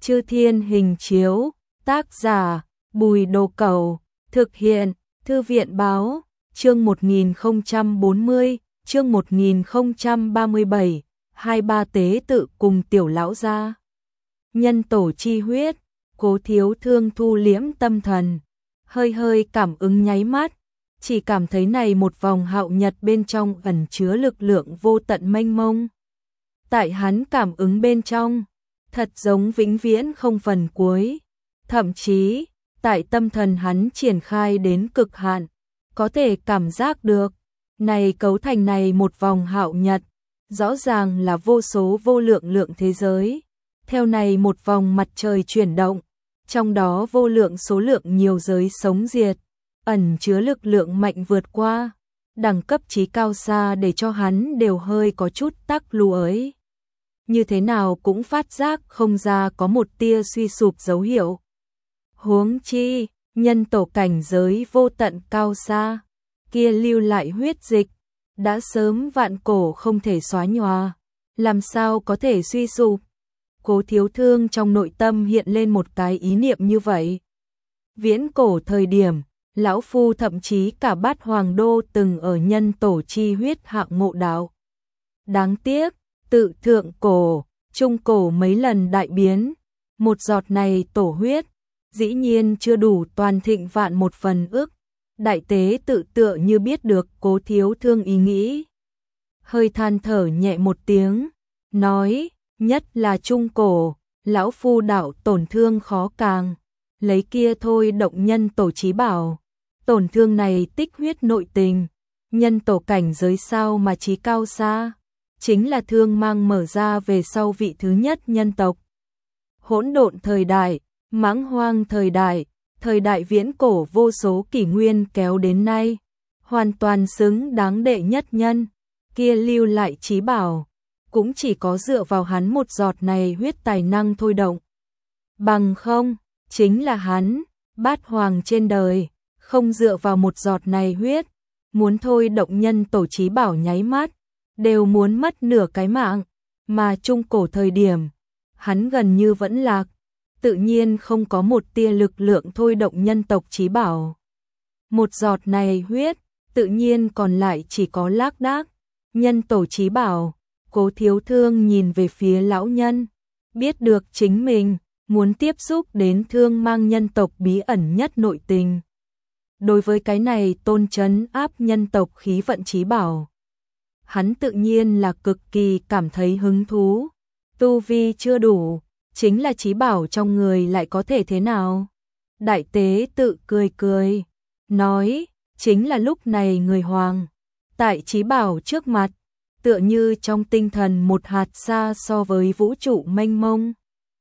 Chư Thiên Hình Chiếu, tác giả Bùi Đồ Cẩu, thực hiện Thư viện Báo, chương 1040, chương 1037, 23 tế tự cùng tiểu lão gia. Nhân tổ chi huyết, Cố Thiếu Thương thu liễm tâm thần, hơi cảm ứng nháy mắt, chỉ cảm thấy này một vòng hạo nhật bên trong ẩn chứa lực lượng vô tận mênh mông. Tại hắn cảm ứng bên trong, thật giống vĩnh viễn không phần cuối, thậm chí, tại tâm thần hắn triển khai đến cực hạn, có thể cảm giác được, này cấu thành này một vòng hạo nhật, rõ ràng là vô số vô lượng thế giới, theo này một vòng mặt trời chuyển động, trong đó vô lượng số lượng nhiều giới sống diệt, ẩn chứa lực lượng mạnh vượt qua, đẳng cấp trí cao xa để cho hắn đều hơi có chút tắc lùi. Như thế nào cũng phát giác không ra có một tia suy sụp dấu hiệu. Huống chi, nhân tổ cảnh giới vô tận cao xa, kia lưu lại huyết dịch, đã sớm vạn cổ không thể xóa nhòa, làm sao có thể suy sụp. Cố Thiếu Thương trong nội tâm hiện lên một cái ý niệm như vậy. Viễn cổ thời điểm, lão phu thậm chí cả Bát Hoàng Đô từng ở nhân tổ chi huyết hạng ngộ đạo. Đáng tiếc, tự thượng cổ, trung cổ mấy lần đại biến, một giọt này tổ huyết, dĩ nhiên chưa đủ toàn thịnh vạn một phần ức. Đại tế tự tựa như biết được Cố Thiếu Thương ý nghĩ. Hơi than thở nhẹ một tiếng, nói, nhất là trung cổ, lão phu đạo tổn thương khó càng, lấy kia thôi động nhân tổ chí bảo. Tổn thương này tích huyết nội tình, nhân tổ cảnh giới sao mà chí cao xa, chính là thương mang mở ra về sau vị thứ nhất nhân tộc. Hỗn độn thời đại, mãng hoang thời đại viễn cổ vô số kỷ nguyên kéo đến nay, hoàn toàn xứng đáng đệ nhất nhân, kia lưu lại chí bảo, cũng chỉ có dựa vào hắn một giọt này huyết tài năng thôi động. Bằng không, chính là hắn, bát hoàng trên đời, không dựa vào một giọt này huyết, muốn thôi động nhân tổ chí bảo nháy mắt, đều muốn mất nửa cái mạng, mà trung cổ thời điểm, hắn gần như vẫn lạc, tự nhiên không có một tia lực lượng thôi động nhân tộc chí bảo. Một giọt này huyết, tự nhiên còn lại chỉ có lác đác, nhân tổ chí bảo. Cố Thiếu Thương nhìn về phía lão nhân, biết được chính mình muốn tiếp xúc đến thương mang nhân tộc bí ẩn nhất nội tình. Đối với cái này tôn trấn áp nhân tộc khí vận chí bảo, hắn tự nhiên là cực kỳ cảm thấy hứng thú. Tu vi chưa đủ, chính là chí bảo trong người lại có thể thế nào? Đại tế tự cười, nói, chính là lúc này người hoàng, tại chí bảo trước mặt, tựa như trong tinh thần một hạt xa so với vũ trụ mênh mông.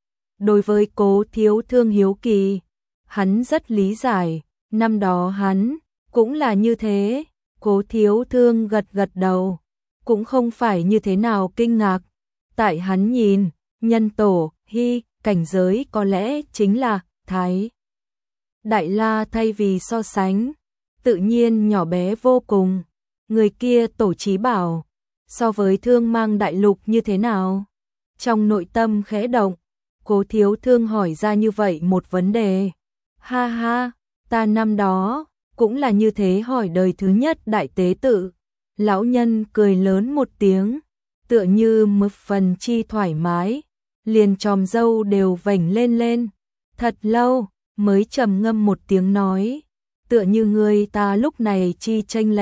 Đối với Cố Thiếu Thương hiếu kỳ, hắn rất lý giải, năm đó hắn cũng là như thế. Cố Thiếu Thương gật đầu, cũng không phải như thế nào kinh ngạc. Tại hắn nhìn, nhân tổ, cảnh giới có lẽ chính là Thái Đại La thay vì so sánh, tự nhiên nhỏ bé vô cùng. Người kia tổ chí bảo, so với thương mang đại lục như thế nào? Trong nội tâm khẽ động, Cố Thiếu Thương hỏi ra như vậy một vấn đề. Ha, ta năm đó, cũng là như thế hỏi đời thứ nhất đại tế tự. Lão nhân cười lớn một tiếng, tựa như mực phần chi thoải mái, liền chòm râu đều vểnh lên. Thật lâu, mới trầm ngâm một tiếng nói, tựa như người ta lúc này chi chênh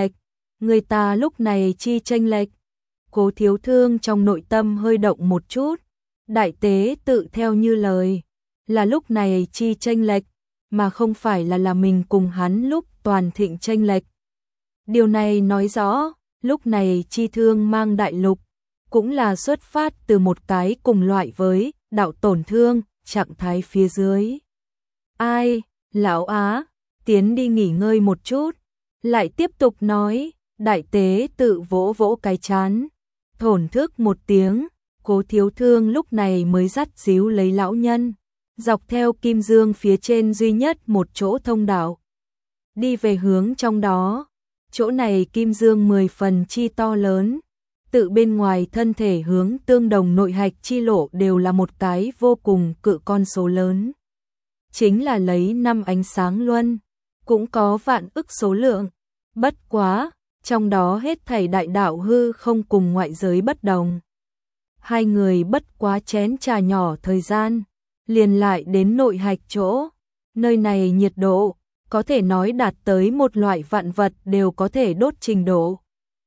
lệch. Cố Thiếu Thương trong nội tâm hơi động một chút, đại tế tự theo như lời, là lúc này chi chênh lệch, mà không phải là mình cùng hắn lúc toàn thịnh chênh lệch. Điều này nói rõ, lúc này chi thương mang đại lục, cũng là xuất phát từ một cái cùng loại với đạo tổn thương, trạng thái phía dưới. Ai, lão Á, tiến đi nghỉ ngơi một chút, lại tiếp tục nói, đại tế tự vỗ cái chán. Thổn thức một tiếng, Cố Thiếu Thương lúc này mới dắt díu lấy lão nhân, dọc theo kim dương phía trên duy nhất một chỗ thông đạo, đi về hướng trong đó. Chỗ này kim dương 10 phần chi to lớn, tự bên ngoài thân thể hướng tương đồng nội hạch chi lộ đều là một cái vô cùng cự con số lớn. Chính là lấy 5 ánh sáng luân, cũng có vạn ức số lượng. Bất quá, trong đó hết thảy đại đạo hư không cùng ngoại giới bất đồng. Hai người bất quá chén trà nhỏ thời gian, liền lại đến nội hạch chỗ. Nơi này nhiệt độ, có thể nói đạt tới một loại vạn vật đều có thể đốt trình độ.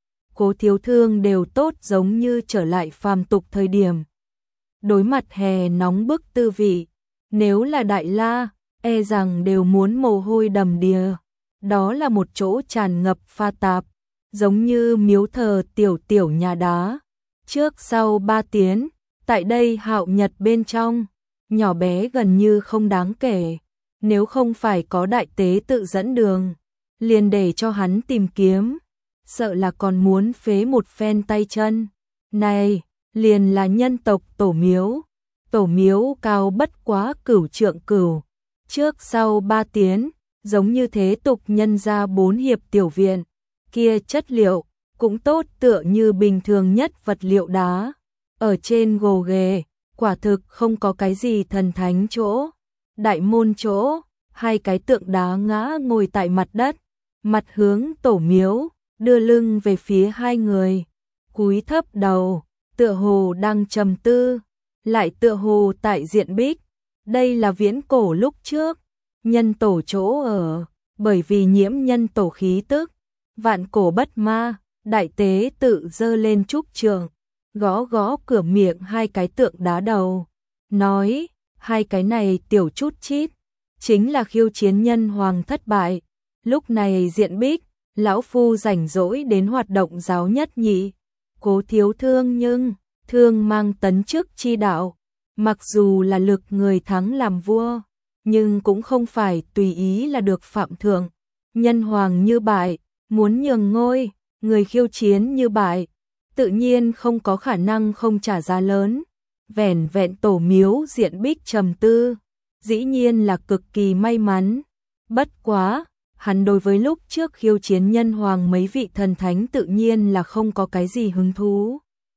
Cố Thiếu Thương đều tốt giống như trở lại phàm tục thời điểm. Đối mặt hè nóng bức tư vị, nếu là Đại La, e rằng đều muốn mồ hôi đầm đìa. Đó là một chỗ tràn ngập pha tạp, giống như miếu thờ tiểu nhà đá. Trước sau 3 tiến, tại đây Hạo Nhật bên trong, nhỏ bé gần như không đáng kể. Nếu không phải có đại tế tự dẫn đường, liền để cho hắn tìm kiếm, sợ là còn muốn phế một phen tay chân. Này, liền là nhân tộc tổ miếu. Tổ miếu cao bất quá cửu trượng cửu, trước sau 3 tiến, giống như thế tục nhân ra 4 hiệp tiểu viện. Kia chất liệu, cũng tốt tựa như bình thường nhất vật liệu đá. Ở trên gồ ghề, quả thực không có cái gì thần thánh chỗ. Đại môn chỗ, 2 cái tượng đá ngã ngồi tại mặt đất, mặt hướng tổ miếu, đưa lưng về phía hai người, cúi thấp đầu, tựa hồ đang trầm tư, lại tựa hồ tại diện bích. Đây là viễn cổ lúc trước, nhân tổ chỗ ở, bởi vì nhiễm nhân tổ khí tức, vạn cổ bất ma, đại tế tự dơ lên trúc trường, gõ gõ cửa miệng 2 cái tượng đá đầu, nói, 2 cái này tiểu chút chít, chính là khiêu chiến nhân hoàng thất bại. Lúc này diện bích, lão phu rảnh rỗi đến hoạt động giáo nhất nhị. Cố Thiếu Thương nhưng, thương mang tấn chức chi đạo, mặc dù là lực người thắng làm vua, nhưng cũng không phải tùy ý là được phạm thượng. Nhân hoàng như bại, muốn nhường ngôi, người khiêu chiến như bại, tự nhiên không có khả năng không trả giá lớn. Vẻn vẹn tổ miếu diện bích trầm tư, dĩ nhiên là cực kỳ may mắn. Bất quá, hắn đối với lúc trước khiêu chiến nhân hoàng mấy vị thần thánh tự nhiên là không có cái gì hứng thú.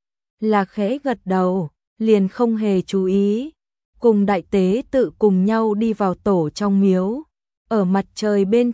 Là khẽ gật đầu, liền không hề chú ý, cùng đại tế tự cùng nhau đi vào tổ trong miếu. Ở mặt trời bên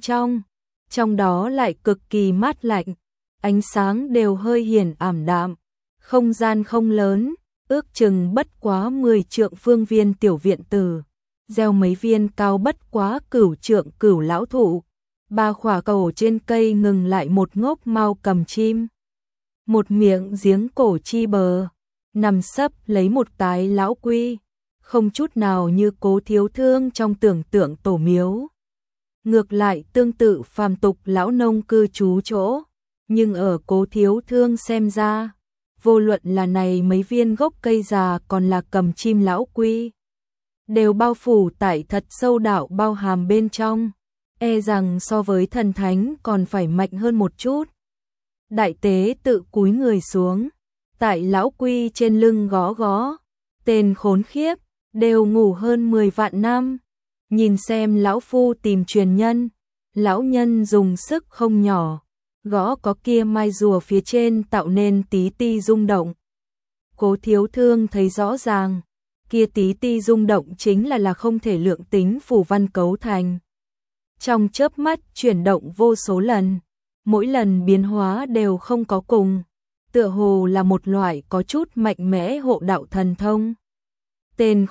trong đó lại cực kỳ mát lạnh, ánh sáng đều hơi hiển ảm đạm, không gian không lớn, ước chừng bất quá 10 trượng phương viên tiểu viện tử, gieo mấy viên cao bất quá cửu trượng cửu lão thụ. 3 khỏa cầu trên cây ngừng lại một ngốc mau cầm chim. Một miệng giếng cổ chi bờ, nằm sấp lấy một tái lão quy, không chút nào như Cố Thiếu Thương trong tưởng tượng tổ miếu. Ngược lại tương tự phàm tục lão nông cư trú chỗ, nhưng ở Cố Thiếu Thương xem ra, vô luận là này mấy viên gốc cây già còn là cầm chim lão quy, đều bao phủ tại thật sâu đạo bao hàm bên trong, e rằng so với thần thánh còn phải mạnh hơn một chút. Đại tế tự cúi người xuống, tại lão quy trên lưng gõ gõ, tên khốn khiếp, đều ngủ hơn 10 vạn năm. Nhìn xem lão phu tìm truyền nhân, lão nhân dùng sức không nhỏ, gõ có kia mai rùa phía trên tạo nên tí ti rung động. Cố Thiếu Thương thấy rõ ràng, kia tí ti rung động chính là không thể lượng tính phù văn cấu thành. Trong chớp mắt chuyển động vô số lần, mỗi lần biến hóa đều không có cùng, tựa hồ là một loại có chút mạnh mẽ hộ đạo thần thông. Tên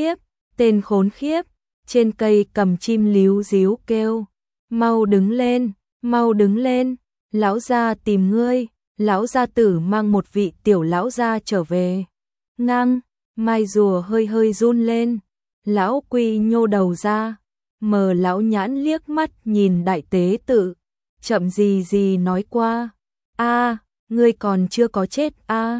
khốn khiếp, trên cây cầm chim líu díu kêu, mau đứng lên, lão gia tìm ngươi, lão gia tử mang một vị tiểu lão gia trở về. Ngang, mai rùa hơi hơi run lên, lão quy nhô đầu ra, mờ lão nhãn liếc mắt nhìn đại tế tự, chậm gì nói qua, ngươi còn chưa có chết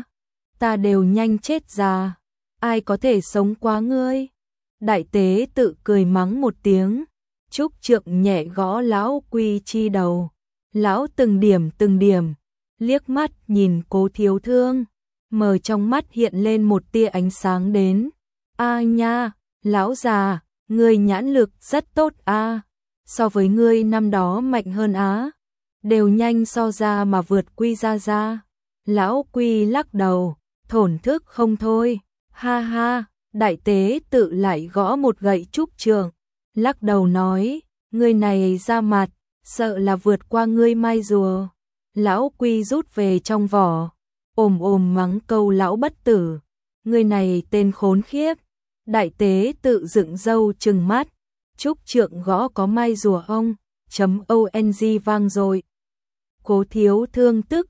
ta đều nhanh chết già, ai có thể sống qua ngươi. Đại tế tự cười mắng một tiếng, trúc trượng nhẹ gõ lão quy chi đầu, lão từng điểm, liếc mắt nhìn Cố Thiếu Thương, mờ trong mắt hiện lên một tia ánh sáng đến. Nha, lão già, ngươi nhãn lực rất tốt so với ngươi năm đó mạnh hơn đều nhanh so ra mà vượt quy ra. Lão Quy lắc đầu, thổn thức không thôi. Ha ha, đại tế tự lại gõ một gậy trúc trượng, lắc đầu nói, ngươi này ra mặt, sợ là vượt qua ngươi mai rùa. Lão Quy rút về trong vỏ, ồm mắng câu lão bất tử, ngươi này tên khốn khiếp. Đại tế tự dựng râu trừng mắt, trúc trượng gõ có mai rùa ông, .ong vang rồi. Cố Thiếu Thương tức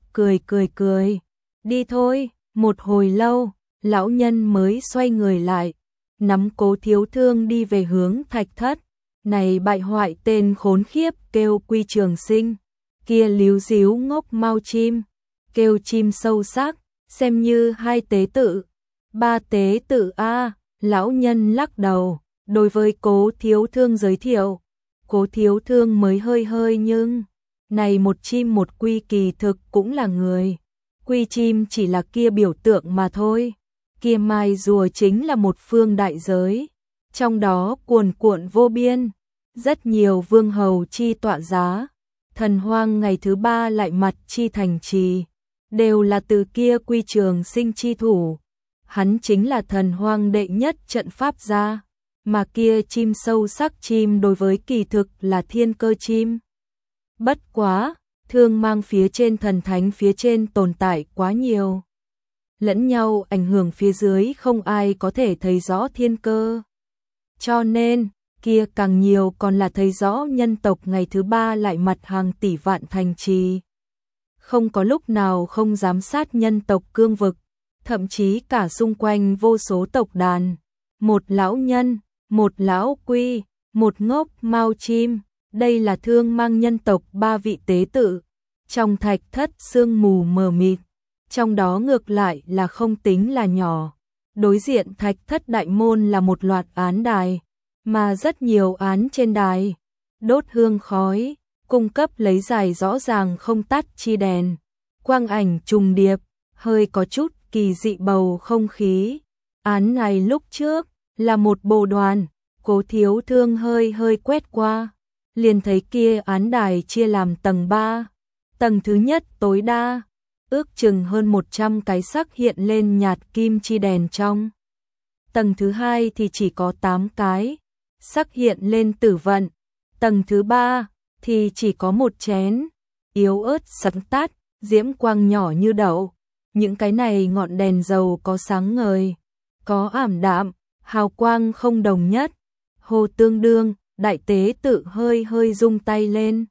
cười, đi thôi. Một hồi lâu, lão nhân mới xoay người lại, nắm Cố Thiếu Thương đi về hướng thạch thất. Này bại hoại tên khốn khiếp, kêu Quy Trường Sinh, kia líu díu ngốc mau chim, kêu chim sâu sắc, xem như hai tế tự, ba tế tự a. Lão nhân lắc đầu, đối với Cố Thiếu Thương giới thiệu. Cố Thiếu Thương mới hơi nhưng, này một chim một quy kỳ thực cũng là người. Quy chim chỉ là kia biểu tượng mà thôi. Kia mai rùa chính là một phương đại giới, trong đó cuồn cuộn vô biên, rất nhiều vương hầu chi tọa giá, thần hoang ngày thứ ba lại mặt chi thành trì, đều là từ kia Quy Trường Sinh chi thủ. Hắn chính là thần hoang đệ nhất trận pháp gia, mà kia chim sâu sắc chim đối với kỳ thực là thiên cơ chim. Bất quá, thương mang phía trên thần thánh phía trên tồn tại quá nhiều, lẫn nhau ảnh hưởng phía dưới không ai có thể thấy rõ thiên cơ. Cho nên, kia càng nhiều còn là thấy rõ nhân tộc ngày thứ ba lại mặt hàng tỷ vạn thành trì. Không có lúc nào không giám sát nhân tộc cương vực, thậm chí cả xung quanh vô số tộc đàn. Một lão nhân, một lão quy, một ngốc mau chim, đây là thương mang nhân tộc ba vị tế tự. Trong thạch thất sương mù mờ mịt, trong đó ngược lại là không tính là nhỏ. Đối diện thạch thất đại môn là một loạt án đài, mà rất nhiều án trên đài, đốt hương khói, cung cấp lấy dài rõ ràng không tắt chi đèn. Quang ảnh trùng điệp, hơi có chút kỳ dị bầu không khí. Án này lúc trước là một bồ đoàn, Cố Thiếu Thương hơi quét qua, liền thấy kia án đài chia làm tầng 3. Tầng thứ nhất tối đa, ước chừng hơn 100 cái sắc hiện lên nhạt kim chi đèn trong. Tầng thứ hai thì chỉ có 8 cái, sắc hiện lên tử vận. Tầng thứ ba thì chỉ có một chén, yếu ớt sáng tắt, diễm quang nhỏ như đậu. Những cái này ngọn đèn dầu có sáng ngời, có ảm đạm, hào quang không đồng nhất. Hồ tương đương, đại tế tự hơi rung tay lên,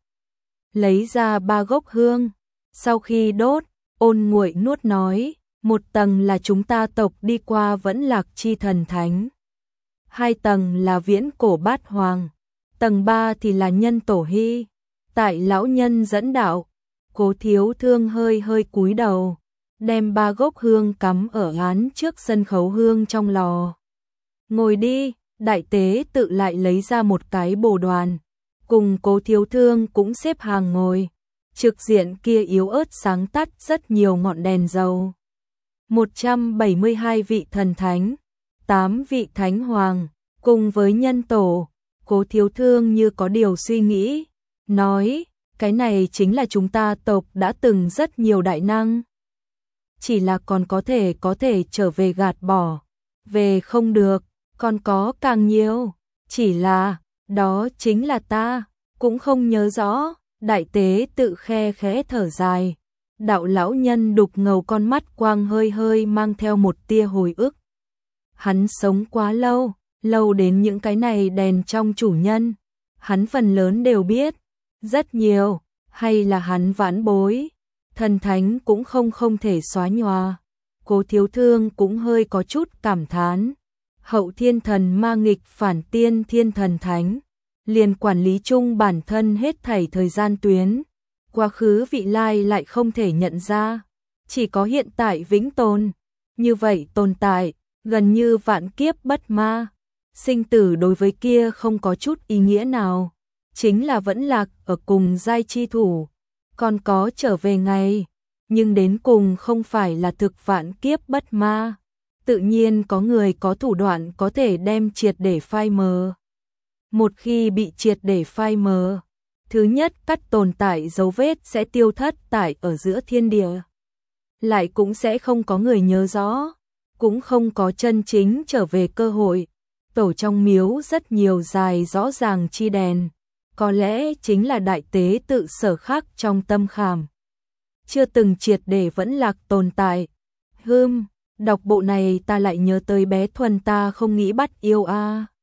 lấy ra 3 gốc hương. Sau khi đốt, Ôn Nguội nuốt nói, một tầng là chúng ta tộc đi qua vẫn lạc chi thần thánh, 2 tầng là viễn cổ bát hoàng, tầng 3 thì là nhân tổ hy. Tại lão nhân dẫn đạo, Cố Thiếu Thương hơi cúi đầu, đem 3 gốc hương cắm ở án trước sân khấu hương trong lò. Ngồi đi, đại tế tự lại lấy ra một cái bồ đoàn, cùng Cố Thiếu Thương cũng xếp hàng ngồi. Trực diện kia yếu ớt sáng tắt rất nhiều ngọn đèn dầu. 172 vị thần thánh, 8 vị thánh hoàng, cùng với nhân tổ. Cố Thiếu Thương như có điều suy nghĩ, nói, cái này chính là chúng ta tộc đã từng rất nhiều đại năng. Chỉ là còn có thể trở về gạt bỏ, về không được, còn có càng nhiều, chỉ là, đó chính là ta, cũng không nhớ rõ. Đại tế tự khẽ thở dài, đạo lão nhân đục ngầu con mắt quang hơi mang theo một tia hồi ức. Hắn sống quá lâu đến những cái này đèn trong chủ nhân, hắn phần lớn đều biết, rất nhiều, hay là hắn vãn bối, thần thánh cũng không thể xóa nhòa. Cố Thiếu Thương cũng hơi có chút cảm thán, hậu thiên thần ma nghịch phản tiên thiên thần thánh, liền quản lý chung bản thân hết thảy thời gian tuyến, quá khứ vị lai lại không thể nhận ra, chỉ có hiện tại vĩnh tồn, như vậy tồn tại, gần như vạn kiếp bất ma, sinh tử đối với kia không có chút ý nghĩa nào, chính là vẫn lạc ở cùng giai chi thủ, còn có trở về ngày, nhưng đến cùng không phải là thực vạn kiếp bất ma, tự nhiên có người có thủ đoạn có thể đem triệt để phai mờ. Một khi bị triệt để phai mờ, thứ nhất cắt tồn tại dấu vết sẽ tiêu thất tại ở giữa thiên địa. lại cũng sẽ không có người nhớ rõ, cũng không có chân chính trở về cơ hội. Tổ trong miếu rất nhiều dài rõ ràng chi đèn, có lẽ chính là đại tế tự sở khắc trong tâm khảm. Chưa từng triệt để vẫn lạc tồn tại. Đọc bộ này ta lại nhớ tới bé Thuần ta không nghĩ bắt yêu a.